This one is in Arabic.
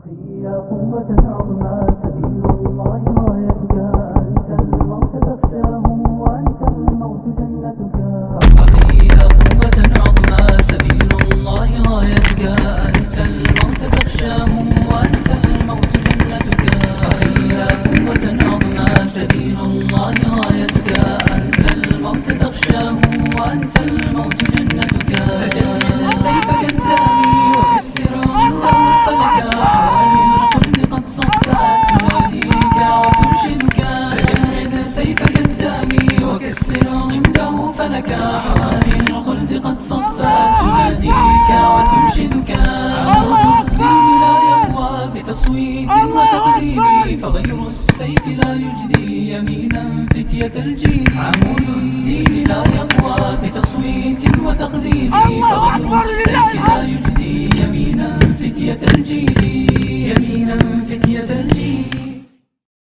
أخي يا قوة عظمى سبيل الله غايتك، أنت الموت تخشاه وأنت الموت جنتك. أخي يا قوة عظمى سبيل الله غايتك، أنت الموت تخشاه وأنت الموت جنتك. أخي يا قوة عظمى سبيل الله غايتك، أنت الموت تخشاه وأنت الموت جنتك. فجرد سيفك الدامي وكسر عنده فلك، وكسر غمده فلك، حواري الخلد قد صفت تناديك وتنشدك. عمود الدين لا يقوى بتصويت وتقديم، فغير السيف لا يجدي يمينا فتية الجيل. عمود الدين لا يقوى بتصويت وتقديم، فغير السيف لا يجدي يمينا فتية الجيل. يمينا فتية الجيل.